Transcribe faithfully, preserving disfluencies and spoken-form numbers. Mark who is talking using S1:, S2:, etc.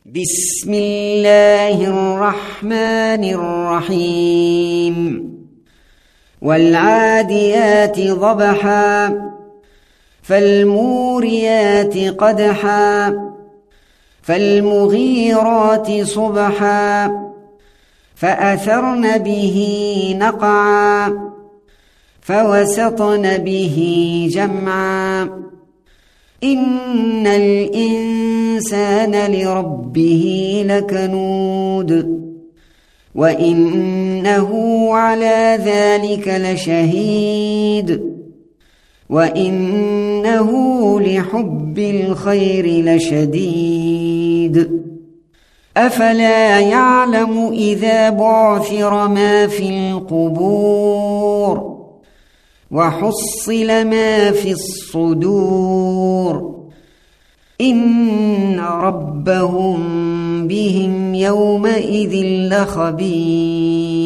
S1: بسم الله الرحمن الرحيم والعاديات ضبحا فالموريات قدحا فالمغيرات صبحا فأثرن به نقعا فوسطن به جمعا إن الإنسان لربه لكنود وإنه على ذلك لشهيد وإنه لحب الخير لشديد أفلا يعلم إذا بعثر ما في القبور وحصل ما في الصدور إن ربهم بهم يومئذ لخبير.